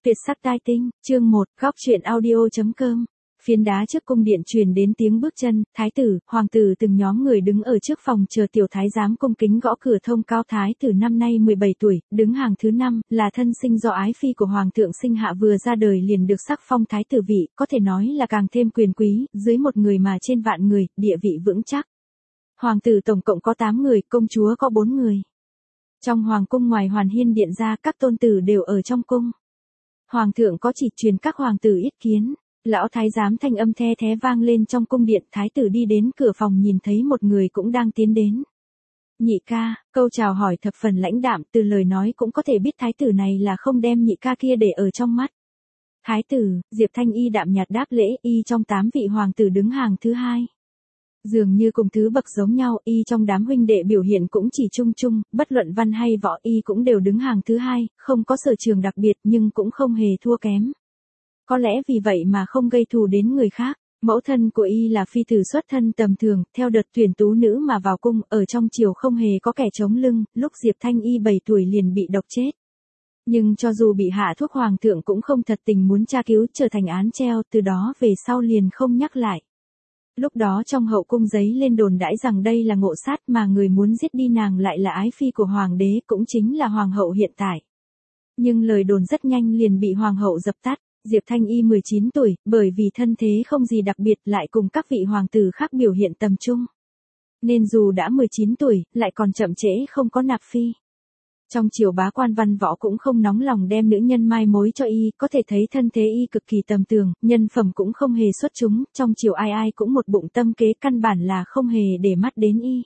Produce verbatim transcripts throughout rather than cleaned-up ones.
Tuyệt sắc tai tinh, chương một, góc truyện audio.com. Phiến đá trước cung điện truyền đến tiếng bước chân, thái tử, hoàng tử từng nhóm người đứng ở trước phòng chờ tiểu thái giám cung kính gõ cửa thông cáo thái tử năm nay mười bảy tuổi, đứng hàng thứ năm, là thân sinh do ái phi của hoàng thượng sinh hạ vừa ra đời liền được sắc phong thái tử vị, có thể nói là càng thêm quyền quý, dưới một người mà trên vạn người, địa vị vững chắc. Hoàng tử tổng cộng có tám người, công chúa có bốn người. Trong hoàng cung ngoài Hoàn Hiên điện ra, các tôn tử đều ở trong cung. Hoàng thượng có chỉ truyền các hoàng tử yết kiến, lão thái giám thanh âm the thé vang lên trong cung điện, thái tử đi đến cửa phòng nhìn thấy một người cũng đang tiến đến. Nhị ca, câu chào hỏi thập phần lãnh đạm, từ lời nói cũng có thể biết thái tử này là không đem nhị ca kia để ở trong mắt. Thái tử, Diệp Thanh Y đạm nhạt đáp lễ, y trong tám vị hoàng tử đứng hàng thứ hai. Dường như cùng thứ bậc giống nhau, y trong đám huynh đệ biểu hiện cũng chỉ chung chung, bất luận văn hay võ y cũng đều đứng hàng thứ hai, không có sở trường đặc biệt nhưng cũng không hề thua kém. Có lẽ vì vậy mà không gây thù đến người khác. Mẫu thân của y là phi tử xuất thân tầm thường, theo đợt tuyển tú nữ mà vào cung, ở trong triều không hề có kẻ chống lưng, lúc Diệp Thanh Y bảy tuổi liền bị độc chết. Nhưng cho dù bị hạ thuốc hoàng thượng cũng không thật tình muốn tra cứu, trở thành án treo, từ đó về sau liền không nhắc lại. Lúc đó trong hậu cung giấy lên đồn đãi rằng đây là ngộ sát, mà người muốn giết đi nàng lại là ái phi của hoàng đế, cũng chính là hoàng hậu hiện tại. Nhưng lời đồn rất nhanh liền bị hoàng hậu dập tắt. Diệp Thanh Y mười chín tuổi, bởi vì thân thế không gì đặc biệt lại cùng các vị hoàng tử khác biểu hiện tầm trung. Nên dù đã mười chín tuổi, lại còn chậm trễ không có nạp phi. Trong triều bá quan văn võ cũng không nóng lòng đem nữ nhân mai mối cho y, có thể thấy thân thế y cực kỳ tầm thường, nhân phẩm cũng không hề xuất chúng, trong triều ai ai cũng một bụng tâm kế, căn bản là không hề để mắt đến y.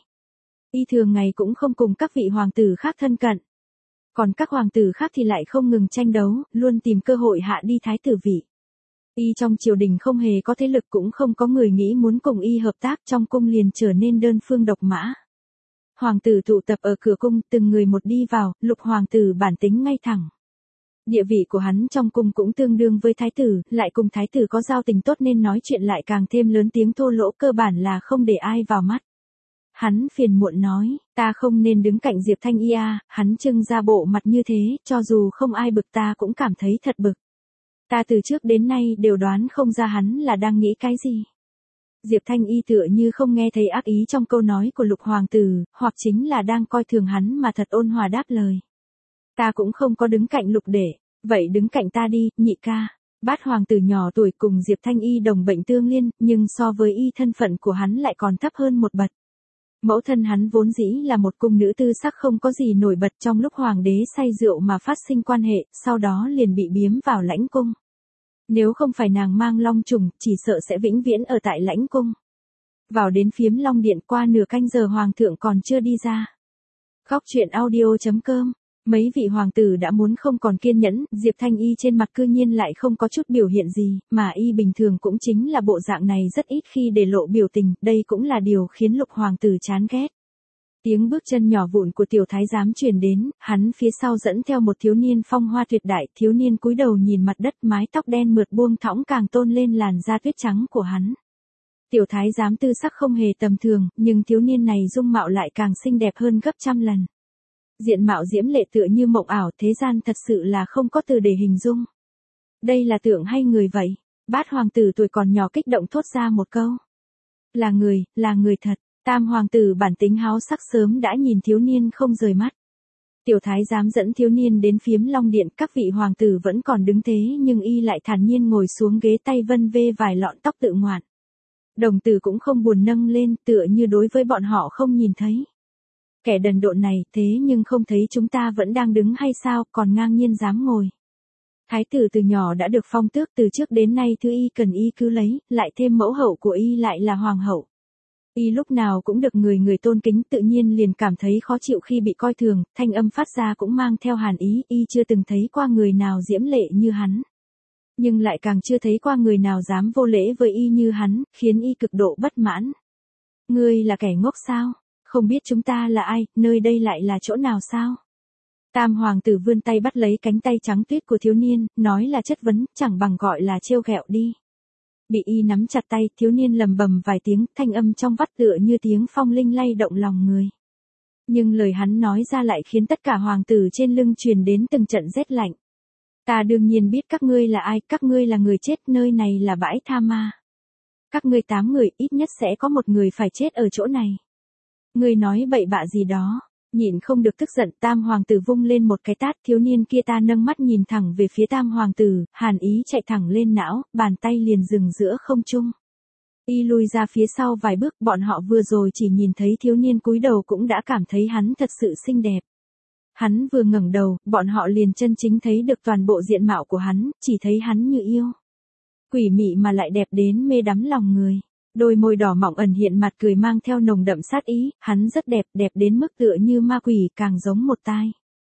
Y thường ngày cũng không cùng các vị hoàng tử khác thân cận. Còn các hoàng tử khác thì lại không ngừng tranh đấu, luôn tìm cơ hội hạ đi thái tử vị. Y trong triều đình không hề có thế lực, cũng không có người nghĩ muốn cùng y hợp tác, trong cung liền trở nên đơn phương độc mã. Hoàng tử tụ tập ở cửa cung, từng người một đi vào, lục hoàng tử bản tính ngay thẳng. Địa vị của hắn trong cung cũng tương đương với thái tử, lại cùng thái tử có giao tình tốt nên nói chuyện lại càng thêm lớn tiếng thô lỗ, cơ bản là không để ai vào mắt. Hắn phiền muộn nói, ta không nên đứng cạnh Diệp Thanh Y à, hắn trưng ra bộ mặt như thế, cho dù không ai bực ta cũng cảm thấy thật bực. Ta từ trước đến nay đều đoán không ra hắn là đang nghĩ cái gì. Diệp Thanh Y tựa như không nghe thấy ác ý trong câu nói của lục hoàng tử, hoặc chính là đang coi thường hắn mà thật ôn hòa đáp lời. Ta cũng không có đứng cạnh lục đệ, vậy đứng cạnh ta đi, nhị ca. Bát hoàng tử nhỏ tuổi cùng Diệp Thanh Y đồng bệnh tương liên, nhưng so với y thân phận của hắn lại còn thấp hơn một bậc. Mẫu thân hắn vốn dĩ là một cung nữ tư sắc không có gì nổi bật, trong lúc hoàng đế say rượu mà phát sinh quan hệ, sau đó liền bị biếm vào lãnh cung. Nếu không phải nàng mang long trùng, chỉ sợ sẽ vĩnh viễn ở tại lãnh cung. Vào đến phiếm long điện, qua nửa canh giờ hoàng thượng còn chưa đi ra. Góc truyện audio.com. Mấy vị hoàng tử đã muốn không còn kiên nhẫn, Diệp Thanh Y trên mặt cư nhiên lại không có chút biểu hiện gì, mà y bình thường cũng chính là bộ dạng này rất ít khi để lộ biểu tình, đây cũng là điều khiến lục hoàng tử chán ghét. Tiếng bước chân nhỏ vụn của tiểu thái giám truyền đến, hắn phía sau dẫn theo một thiếu niên phong hoa tuyệt đại, thiếu niên cúi đầu nhìn mặt đất, mái tóc đen mượt buông thõng càng tôn lên làn da tuyết trắng của hắn. Tiểu thái giám tư sắc không hề tầm thường, nhưng thiếu niên này dung mạo lại càng xinh đẹp hơn gấp trăm lần. Diện mạo diễm lệ tựa như mộng ảo, thế gian thật sự là không có từ để hình dung. Đây là tượng hay người vậy? Bát hoàng tử tuổi còn nhỏ kích động thốt ra một câu. Là người, là người thật. Tam hoàng tử bản tính háo sắc sớm đã nhìn thiếu niên không rời mắt. Tiểu thái giám dẫn thiếu niên đến phiếm long điện, các vị hoàng tử vẫn còn đứng thế nhưng y lại thản nhiên ngồi xuống ghế, tay vân vê vài lọn tóc tự ngoạn. Đồng tử cũng không buồn nâng lên, tựa như đối với bọn họ không nhìn thấy. Kẻ đần độn này, thế nhưng không thấy chúng ta vẫn đang đứng hay sao, còn ngang nhiên dám ngồi. Thái tử từ nhỏ đã được phong tước, từ trước đến nay thứ y cần y cứ lấy, lại thêm mẫu hậu của y lại là hoàng hậu. Y lúc nào cũng được người người tôn kính, tự nhiên liền cảm thấy khó chịu khi bị coi thường, thanh âm phát ra cũng mang theo hàn ý, y chưa từng thấy qua người nào diễm lệ như hắn. Nhưng lại càng chưa thấy qua người nào dám vô lễ với y như hắn, khiến y cực độ bất mãn. Ngươi là kẻ ngốc sao? Không biết chúng ta là ai, nơi đây lại là chỗ nào sao? Tam hoàng tử vươn tay bắt lấy cánh tay trắng tuyết của thiếu niên, nói là chất vấn, chẳng bằng gọi là trêu ghẹo đi. Bị y nắm chặt tay, thiếu niên lầm bầm vài tiếng, thanh âm trong vắt tựa như tiếng phong linh lay động lòng người. Nhưng lời hắn nói ra lại khiến tất cả hoàng tử trên lưng truyền đến từng trận rét lạnh. Ta đương nhiên biết các ngươi là ai, các ngươi là người chết, nơi này là bãi tha ma. Các ngươi tám người, ít nhất sẽ có một người phải chết ở chỗ này. Ngươi nói bậy bạ gì đó, nhịn không được tức giận, Tam hoàng tử vung lên một cái tát, thiếu niên kia ta nâng mắt nhìn thẳng về phía Tam hoàng tử, hàn ý chạy thẳng lên não, bàn tay liền dừng giữa không trung. Y lùi ra phía sau vài bước, bọn họ vừa rồi chỉ nhìn thấy thiếu niên cúi đầu cũng đã cảm thấy hắn thật sự xinh đẹp. Hắn vừa ngẩng đầu, bọn họ liền chân chính thấy được toàn bộ diện mạo của hắn, chỉ thấy hắn như yêu. Quỷ mị mà lại đẹp đến mê đắm lòng người. Đôi môi đỏ mọng ẩn hiện mặt cười mang theo nồng đậm sát ý, hắn rất đẹp, đẹp đến mức tựa như ma quỷ, càng giống một tai.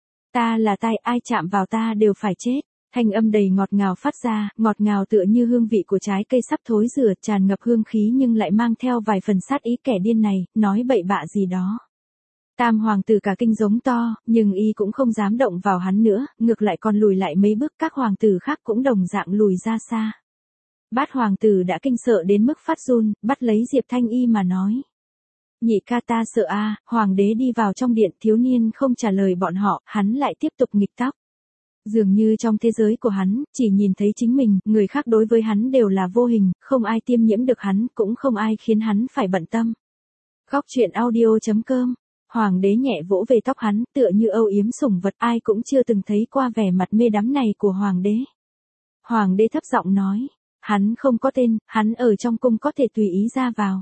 Ta là tai, ai chạm vào ta đều phải chết. Thanh âm đầy ngọt ngào phát ra, ngọt ngào tựa như hương vị của trái cây sắp thối rửa, tràn ngập hương khí nhưng lại mang theo vài phần sát ý, kẻ điên này, nói bậy bạ gì đó. Tam hoàng tử cả kinh giống to, nhưng y cũng không dám động vào hắn nữa, ngược lại còn lùi lại mấy bước, các hoàng tử khác cũng đồng dạng lùi ra xa. Bát hoàng tử đã kinh sợ đến mức phát run, bắt lấy Diệp Thanh Y mà nói. Nhị ca ta sợ a. À, hoàng đế đi vào trong điện, thiếu niên không trả lời bọn họ, hắn lại tiếp tục nghịch tóc. Dường như trong thế giới của hắn, chỉ nhìn thấy chính mình, người khác đối với hắn đều là vô hình, không ai tiêm nhiễm được hắn, cũng không ai khiến hắn phải bận tâm. Góc truyện audio chấm com. Hoàng đế nhẹ vỗ về tóc hắn, tựa như âu yếm sủng vật, ai cũng chưa từng thấy qua vẻ mặt mê đắm này của hoàng đế. Hoàng đế thấp giọng nói, hắn không có tên, hắn ở trong cung có thể tùy ý ra vào.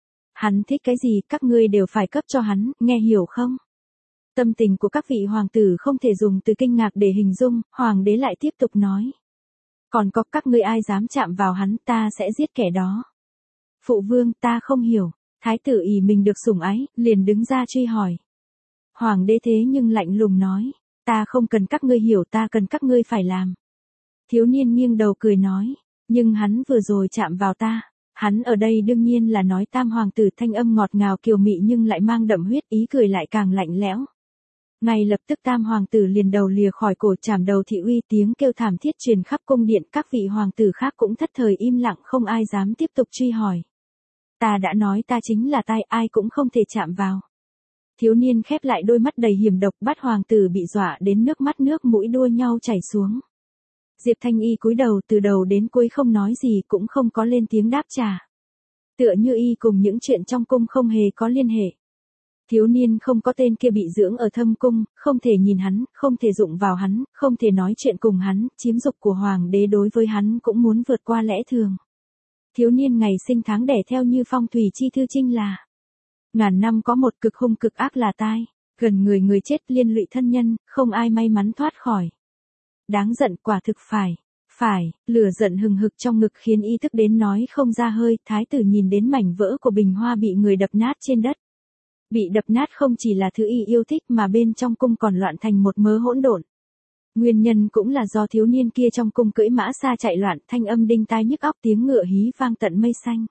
Hắn thích cái gì, các ngươi đều phải cấp cho hắn, nghe hiểu không? Tâm tình của các vị hoàng tử không thể dùng từ kinh ngạc để hình dung, hoàng đế lại tiếp tục nói. Còn có các ngươi ai dám chạm vào hắn, ta sẽ giết kẻ đó. Phụ vương, ta không hiểu. Thái tử ỷ mình được sủng ái, liền đứng ra truy hỏi. Hoàng đế thế nhưng lạnh lùng nói, ta không cần các ngươi hiểu, ta cần các ngươi phải làm. Thiếu niên nghiêng đầu cười nói, nhưng hắn vừa rồi chạm vào ta. Hắn ở đây đương nhiên là nói Tam hoàng tử, thanh âm ngọt ngào kiều mị nhưng lại mang đậm huyết, ý cười lại càng lạnh lẽo. Ngay lập tức Tam hoàng tử liền đầu lìa khỏi cổ, chảm đầu thị uy, tiếng kêu thảm thiết truyền khắp cung điện, các vị hoàng tử khác cũng thất thời im lặng, không ai dám tiếp tục truy hỏi. Ta đã nói ta chính là tai, ai cũng không thể chạm vào. Thiếu niên khép lại đôi mắt đầy hiểm độc, Bát hoàng tử bị dọa đến nước mắt nước mũi đua nhau chảy xuống. Diệp Thanh Y cúi đầu, từ đầu đến cuối không nói gì, cũng không có lên tiếng đáp trả. Tựa như y cùng những chuyện trong cung không hề có liên hệ. Thiếu niên không có tên kia bị dưỡng ở thâm cung, không thể nhìn hắn, không thể dụng vào hắn, không thể nói chuyện cùng hắn, chiếm dục của hoàng đế đối với hắn cũng muốn vượt qua lẽ thường. Thiếu niên ngày sinh tháng đẻ theo như phong thủy chi thư trinh là ngàn năm có một, cực hung cực ác là tai, gần người người chết, liên lụy thân nhân, không ai may mắn thoát khỏi. Đáng giận, quả thực phải, phải, lửa giận hừng hực trong ngực khiến y thức đến nói không ra hơi, thái tử nhìn đến mảnh vỡ của bình hoa bị người đập nát trên đất. Bị đập nát không chỉ là thứ y yêu thích mà bên trong cung còn loạn thành một mớ hỗn độn. Nguyên nhân cũng là do thiếu niên kia trong cung cưỡi mã xa chạy loạn, thanh âm đinh tai nhức óc, tiếng ngựa hí vang tận mây xanh.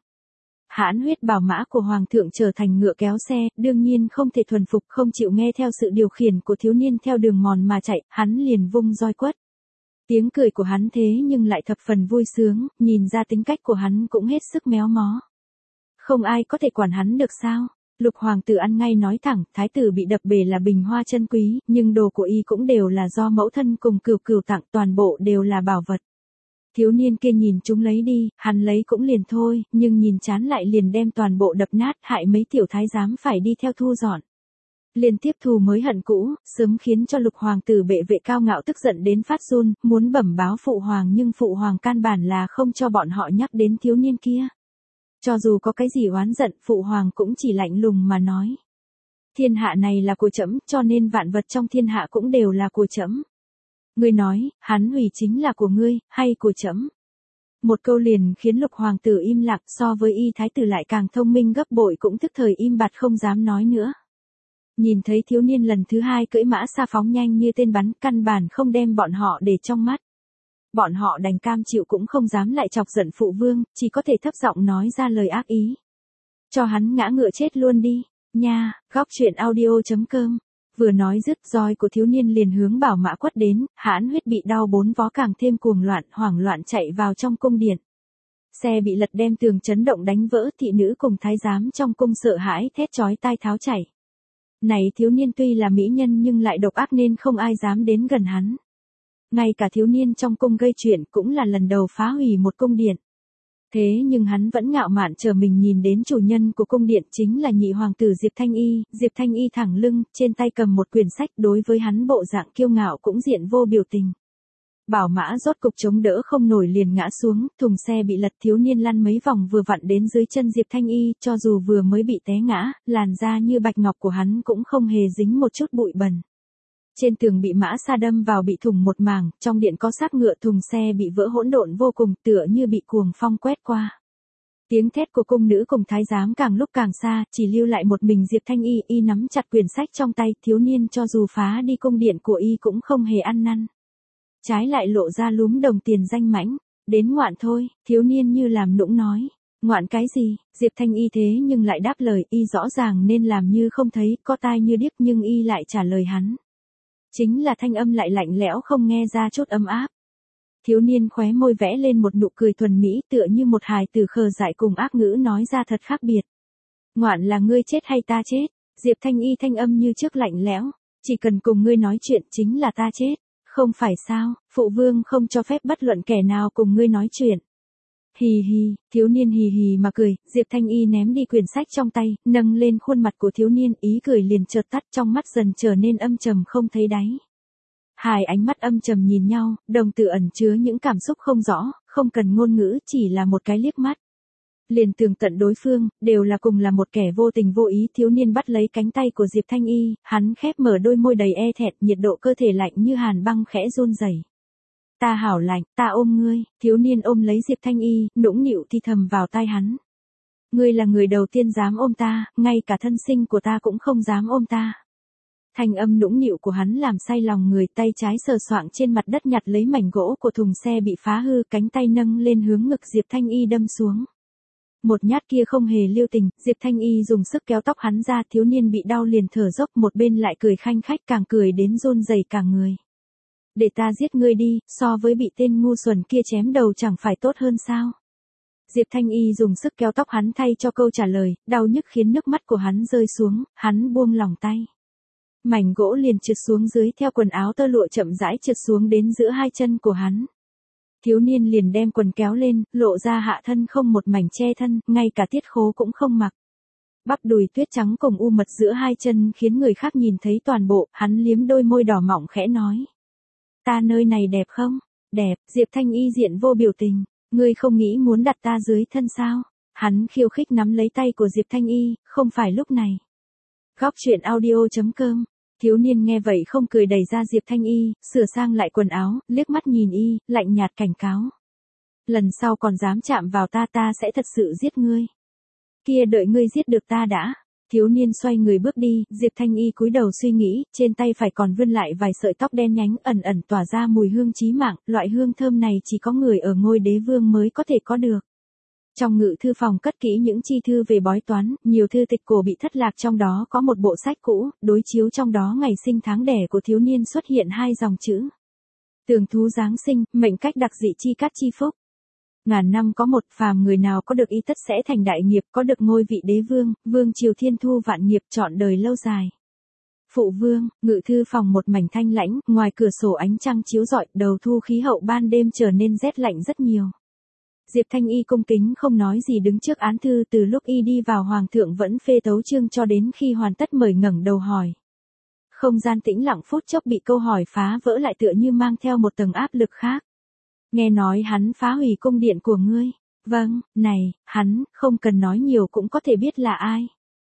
Hãn huyết bảo mã của hoàng thượng trở thành ngựa kéo xe, đương nhiên không thể thuần phục, không chịu nghe theo sự điều khiển của thiếu niên theo đường mòn mà chạy, hắn liền vung roi quất. Tiếng cười của hắn thế nhưng lại thập phần vui sướng, nhìn ra tính cách của hắn cũng hết sức méo mó. Không ai có thể quản hắn được sao? Lục hoàng tử ăn ngay nói thẳng, thái tử bị đập bể là bình hoa chân quý, nhưng đồ của y cũng đều là do mẫu thân cùng cửu cửu tặng, toàn bộ đều là bảo vật. Thiếu niên kia nhìn chúng lấy đi, hắn lấy cũng liền thôi, nhưng nhìn chán lại liền đem toàn bộ đập nát, hại mấy tiểu thái giám phải đi theo thu dọn. Liên tiếp thù mới hận cũ, sớm khiến cho lục hoàng tử bệ vệ cao ngạo tức giận đến phát run, muốn bẩm báo phụ hoàng nhưng phụ hoàng căn bản là không cho bọn họ nhắc đến thiếu niên kia. Cho dù có cái gì oán giận, phụ hoàng cũng chỉ lạnh lùng mà nói. Thiên hạ này là của trẫm, cho nên vạn vật trong thiên hạ cũng đều là của trẫm. Ngươi nói, hắn hủy chính là của ngươi, hay của trẫm? Một câu liền khiến lục hoàng tử im lặng, so với y thái tử lại càng thông minh gấp bội, cũng tức thời im bặt không dám nói nữa. Nhìn thấy thiếu niên lần thứ hai cưỡi mã xa phóng nhanh như tên bắn, căn bản không đem bọn họ để trong mắt. Bọn họ đành cam chịu cũng không dám lại chọc giận phụ vương, chỉ có thể thấp giọng nói ra lời ác ý. Cho hắn ngã ngựa chết luôn đi, nha, góc truyện audio chấm com. Vừa nói dứt, roi của thiếu niên liền hướng bảo mã quất đến, hãn huyết bị đau bốn vó càng thêm cuồng loạn, hoảng loạn chạy vào trong cung điện. Xe bị lật đem tường chấn động đánh vỡ, thị nữ cùng thái giám trong cung sợ hãi thét chói tai tháo chạy. Này thiếu niên tuy là mỹ nhân nhưng lại độc ác nên không ai dám đến gần hắn. Ngay cả thiếu niên trong cung gây chuyện cũng là lần đầu phá hủy một cung điện. Thế nhưng hắn vẫn ngạo mạn chờ mình nhìn đến chủ nhân của cung điện chính là nhị hoàng tử Diệp Thanh Y. Diệp Thanh Y thẳng lưng, trên tay cầm một quyển sách, đối với hắn bộ dạng kiêu ngạo cũng diện vô biểu tình. Bảo mã rốt cục chống đỡ không nổi liền ngã xuống, thùng xe bị lật, thiếu niên lăn mấy vòng vừa vặn đến dưới chân Diệp Thanh Y, cho dù vừa mới bị té ngã, làn da như bạch ngọc của hắn cũng không hề dính một chút bụi bẩn. Trên tường bị mã sa đâm vào bị thủng một mảng, trong điện có xác ngựa, thùng xe bị vỡ hỗn độn vô cùng, tựa như bị cuồng phong quét qua. Tiếng thét của cung nữ cùng thái giám càng lúc càng xa, chỉ lưu lại một mình Diệp Thanh Y, y nắm chặt quyển sách trong tay, thiếu niên cho dù phá đi cung điện của y cũng không hề ăn năn. Trái lại lộ ra lúm đồng tiền danh mãnh, đến ngoạn thôi, thiếu niên như làm nũng nói. Ngoạn cái gì? Diệp Thanh Y thế nhưng lại đáp lời, y rõ ràng nên làm như không thấy, có tai như điếc nhưng y lại trả lời hắn. Chính là thanh âm lại lạnh lẽo không nghe ra chút ấm áp. Thiếu niên khóe môi vẽ lên một nụ cười thuần mỹ tựa như một hài tử khờ dại cùng ác ngữ nói ra thật khác biệt. Ngoạn là ngươi chết hay ta chết? Diệp Thanh Y thanh âm như trước lạnh lẽo, chỉ cần cùng ngươi nói chuyện chính là ta chết. Không phải sao, phụ vương không cho phép bất luận kẻ nào cùng ngươi nói chuyện. Hì hì, thiếu niên hì hì mà cười, Diệp Thanh Y ném đi quyển sách trong tay, nâng lên khuôn mặt của thiếu niên, ý cười liền chợt tắt, trong mắt dần trở nên âm trầm không thấy đáy. Hai ánh mắt âm trầm nhìn nhau, đồng tử ẩn chứa những cảm xúc không rõ, không cần ngôn ngữ, chỉ là một cái liếc mắt. Liền tường tận đối phương, đều là cùng là một kẻ vô tình vô ý, thiếu niên bắt lấy cánh tay của Diệp Thanh Y, hắn khép mở đôi môi đầy e thẹn, nhiệt độ cơ thể lạnh như hàn băng khẽ run rẩy. Ta hảo lạnh, ta ôm ngươi, thiếu niên ôm lấy Diệp Thanh Y, nũng nịu thì thầm vào tai hắn. Ngươi là người đầu tiên dám ôm ta, ngay cả thân sinh của ta cũng không dám ôm ta. Thanh âm nũng nịu của hắn làm say lòng người, tay trái sờ soạng trên mặt đất nhặt lấy mảnh gỗ của thùng xe bị phá hư, cánh tay nâng lên hướng ngực Diệp Thanh Y đâm xuống. Một nhát kia không hề lưu tình, Diệp Thanh Y dùng sức kéo tóc hắn ra, thiếu niên bị đau liền thở dốc, một bên lại cười khanh khách, càng cười đến run rẩy cả người. Để ta giết ngươi đi, so với bị tên ngu xuẩn kia chém đầu chẳng phải tốt hơn sao? Diệp Thanh Y dùng sức kéo tóc hắn thay cho câu trả lời, đau nhức khiến nước mắt của hắn rơi xuống, hắn buông lòng tay. Mảnh gỗ liền trượt xuống dưới, theo quần áo tơ lụa chậm rãi trượt xuống đến giữa hai chân của hắn. Thiếu niên liền đem quần kéo lên, lộ ra hạ thân không một mảnh che thân, ngay cả tiết khố cũng không mặc. Bắp đùi tuyết trắng cùng u mật giữa hai chân khiến người khác nhìn thấy toàn bộ, hắn liếm đôi môi đỏ mọng khẽ nói. Ta nơi này đẹp không? Đẹp, Diệp Thanh Y diện vô biểu tình, ngươi không nghĩ muốn đặt ta dưới thân sao? Hắn khiêu khích nắm lấy tay của Diệp Thanh Y, không phải lúc này. Góc truyện audio chấm com. Thiếu niên nghe vậy không cười, đẩy ra Diệp Thanh Y, sửa sang lại quần áo, liếc mắt nhìn y, lạnh nhạt cảnh cáo. Lần sau còn dám chạm vào ta, ta sẽ thật sự giết ngươi. Kia đợi ngươi giết được ta đã. Thiếu niên xoay người bước đi, Diệp Thanh Y cúi đầu suy nghĩ, trên tay phải còn vươn lại vài sợi tóc đen nhánh ẩn ẩn tỏa ra mùi hương chí mạng, loại hương thơm này chỉ có người ở ngôi đế vương mới có thể có được. Trong ngự thư phòng cất kỹ những chi thư về bói toán, nhiều thư tịch cổ bị thất lạc, trong đó có một bộ sách cũ, đối chiếu trong đó ngày sinh tháng đẻ của thiếu niên xuất hiện hai dòng chữ. Tường thú giáng sinh, mệnh cách đặc dị chi cát chi phúc. Ngàn năm có một, phàm người nào có được y tất sẽ thành đại nghiệp, có được ngôi vị đế vương, vương triều thiên thu vạn nghiệp, trọn đời lâu dài. Phụ vương, ngự thư phòng một mảnh thanh lãnh, ngoài cửa sổ ánh trăng chiếu rọi, đầu thu khí hậu ban đêm trở nên rét lạnh rất nhiều. Diệp Thanh Y cung kính không nói gì đứng trước án thư, từ lúc y đi vào hoàng thượng vẫn phê tấu chương cho đến khi hoàn tất mời ngẩng đầu hỏi. Không gian tĩnh lặng phút chốc bị câu hỏi phá vỡ lại, tựa như mang theo một tầng áp lực khác. Nghe nói hắn phá hủy cung điện của ngươi. Vâng, này, hắn, không cần nói nhiều cũng có thể biết là ai.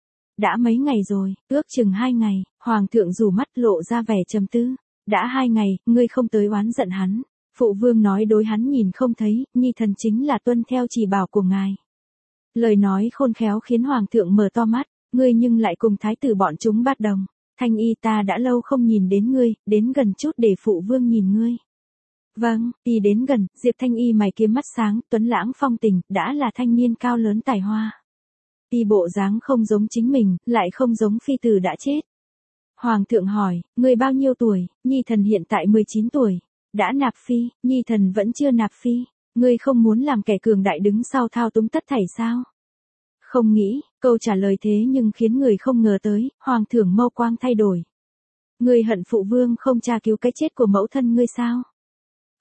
Đã mấy ngày rồi, ước chừng hai ngày, hoàng thượng rủ mắt lộ ra vẻ trầm tư. Đã hai ngày, ngươi không tới oán giận hắn. Phụ vương nói đối hắn nhìn không thấy, nhi thần chính là tuân theo chỉ bảo của ngài. Lời nói khôn khéo khiến hoàng thượng mở to mắt, ngươi nhưng lại cùng thái tử bọn chúng bát đồng. Thanh Y, ta đã lâu không nhìn đến ngươi, đến gần chút để phụ vương nhìn ngươi. Vâng, y đến gần, Diệp Thanh Y mày kiếm mắt sáng, tuấn lãng phong tình, đã là thanh niên cao lớn tài hoa. Y bộ dáng không giống chính mình, lại không giống phi tử đã chết. Hoàng thượng hỏi, ngươi bao nhiêu tuổi? Nhi thần hiện tại mười chín tuổi. Đã nạp phi, nhi thần vẫn chưa nạp phi. Ngươi không muốn làm kẻ cường đại đứng sau thao túng tất thảy sao? Không nghĩ, câu trả lời thế nhưng khiến người không ngờ tới, hoàng thượng mâu quang thay đổi. Ngươi hận phụ vương không tra cứu cái chết của mẫu thân ngươi sao?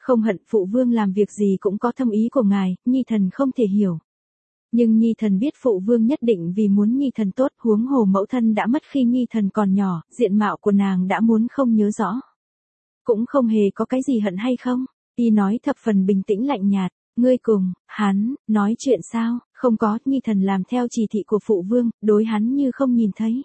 Không hận phụ vương làm việc gì cũng có thâm ý của ngài, nhi thần không thể hiểu. Nhưng nhi thần biết phụ vương nhất định vì muốn nhi thần tốt, huống hồ mẫu thân đã mất khi nhi thần còn nhỏ, diện mạo của nàng đã muốn không nhớ rõ. Cũng không hề có cái gì hận hay không? Y nói thập phần bình tĩnh lạnh nhạt, ngươi cùng, hắn, nói chuyện sao? Không có, nhi thần làm theo chỉ thị của phụ vương, đối hắn như không nhìn thấy.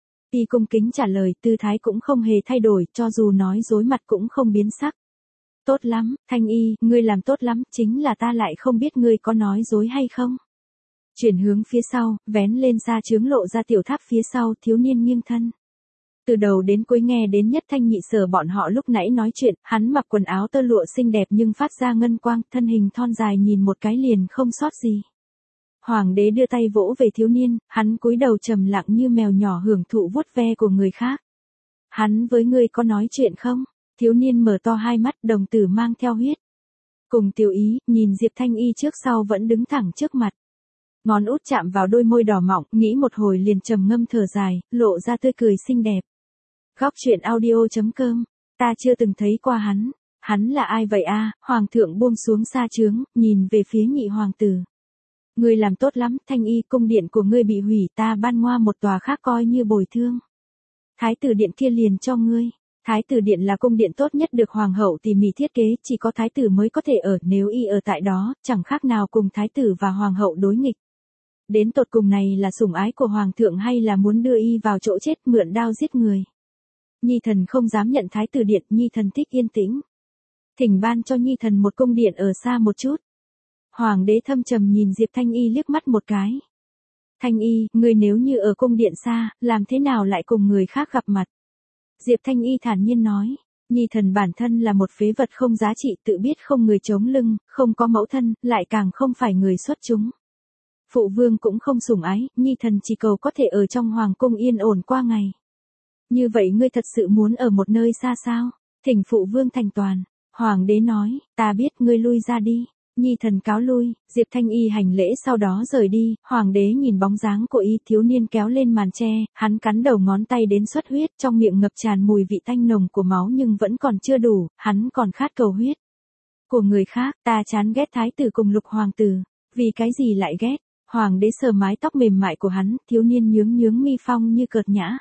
Y cung kính trả lời, tư thái cũng không hề thay đổi, cho dù nói dối mặt cũng không biến sắc. Tốt lắm, Thanh Y, ngươi làm tốt lắm, chính là ta lại không biết ngươi có nói dối hay không. Chuyển hướng phía sau, vén lên xa chướng lộ ra tiểu tháp phía sau, thiếu niên nghiêng thân. Từ đầu đến cuối nghe đến Nhất Thanh Nhị Sở bọn họ lúc nãy nói chuyện, hắn mặc quần áo tơ lụa xinh đẹp nhưng phát ra ngân quang, thân hình thon dài nhìn một cái liền không sót gì. Hoàng đế đưa tay vỗ về thiếu niên, hắn cúi đầu trầm lặng như mèo nhỏ hưởng thụ vuốt ve của người khác. Hắn với ngươi có nói chuyện không? Thiếu niên mở to hai mắt, đồng tử mang theo huyết. Cùng Tiểu Ý, nhìn Diệp Thanh Y trước sau vẫn đứng thẳng trước mặt. Ngón út chạm vào đôi môi đỏ mọng, nghĩ một hồi liền trầm ngâm thở dài, lộ ra tươi cười xinh đẹp. Góc truyện audio chấm com, ta chưa từng thấy qua hắn. Hắn là ai vậy a? Hoàng thượng buông xuống sa trướng, nhìn về phía nhị hoàng tử. Ngươi làm tốt lắm, Thanh Y, cung điện của ngươi bị hủy, ta ban ngoa một tòa khác coi như bồi thương. Thái tử điện kia liền cho ngươi. Thái tử điện là cung điện tốt nhất được hoàng hậu tỉ mỉ thiết kế, chỉ có thái tử mới có thể ở, nếu y ở tại đó, chẳng khác nào cùng thái tử và hoàng hậu đối nghịch. Đến tột cùng này là sủng ái của hoàng thượng hay là muốn đưa y vào chỗ chết, mượn đao giết người. Nhi thần không dám nhận thái tử điện, nhi thần thích yên tĩnh. Thỉnh ban cho nhi thần một cung điện ở xa một chút. Hoàng đế thâm trầm nhìn Diệp Thanh Y liếc mắt một cái. Thanh Y, ngươi nếu như ở cung điện xa, làm thế nào lại cùng người khác gặp mặt? Diệp Thanh Y thản nhiên nói, nhi thần bản thân là một phế vật không giá trị, tự biết không người chống lưng, không có mẫu thân, lại càng không phải người xuất chúng. Phụ vương cũng không sủng ái, nhi thần chỉ cầu có thể ở trong hoàng cung yên ổn qua ngày. Như vậy ngươi thật sự muốn ở một nơi xa sao? Thỉnh phụ vương thành toàn. Hoàng đế nói, ta biết, ngươi lui ra đi. Nhi thần cáo lui. Diệp Thanh Y hành lễ sau đó rời đi. Hoàng đế nhìn bóng dáng của y, thiếu niên kéo lên màn tre, hắn cắn đầu ngón tay đến xuất huyết, trong miệng ngập tràn mùi vị tanh nồng của máu nhưng vẫn còn chưa đủ, hắn còn khát cầu huyết. Của người khác, ta chán ghét thái tử cùng lục hoàng tử. Vì cái gì lại ghét? Hoàng đế sờ mái tóc mềm mại của hắn, thiếu niên nhướng nhướng mi phong như cợt nhã.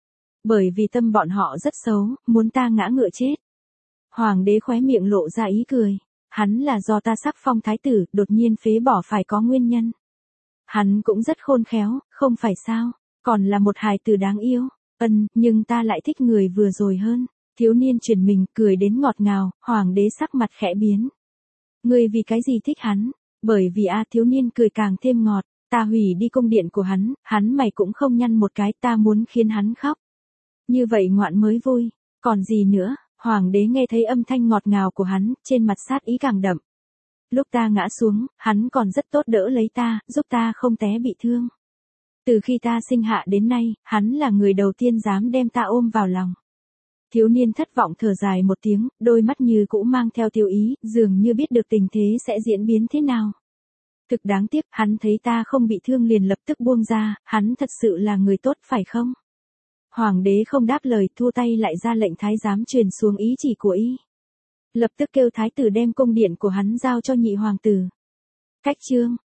Bởi vì tâm bọn họ rất xấu, muốn ta ngã ngựa chết. Hoàng đế khóe miệng lộ ra ý cười. Hắn là do ta sắc phong thái tử, đột nhiên phế bỏ phải có nguyên nhân. Hắn cũng rất khôn khéo, không phải sao, còn là một hài tử đáng yêu. Ân, nhưng ta lại thích người vừa rồi hơn. Thiếu niên chuyển mình, cười đến ngọt ngào, hoàng đế sắc mặt khẽ biến. Ngươi vì cái gì thích hắn? Bởi vì a thiếu niên cười càng thêm ngọt, ta hủy đi cung điện của hắn, hắn mày cũng không nhăn một cái, ta muốn khiến hắn khóc. Như vậy ngoạn mới vui, còn gì nữa? Hoàng đế nghe thấy âm thanh ngọt ngào của hắn, trên mặt sát ý càng đậm. Lúc ta ngã xuống, hắn còn rất tốt đỡ lấy ta, giúp ta không té bị thương. Từ khi ta sinh hạ đến nay, hắn là người đầu tiên dám đem ta ôm vào lòng. Thiếu niên thất vọng thở dài một tiếng, đôi mắt như cũ mang theo tiêu ý, dường như biết được tình thế sẽ diễn biến thế nào. Thực đáng tiếc, hắn thấy ta không bị thương liền lập tức buông ra, hắn thật sự là người tốt phải không? Hoàng đế không đáp lời, thua tay lại ra lệnh thái giám truyền xuống ý chỉ của y. Lập tức kêu thái tử đem cung điện của hắn giao cho nhị hoàng tử. Cách chương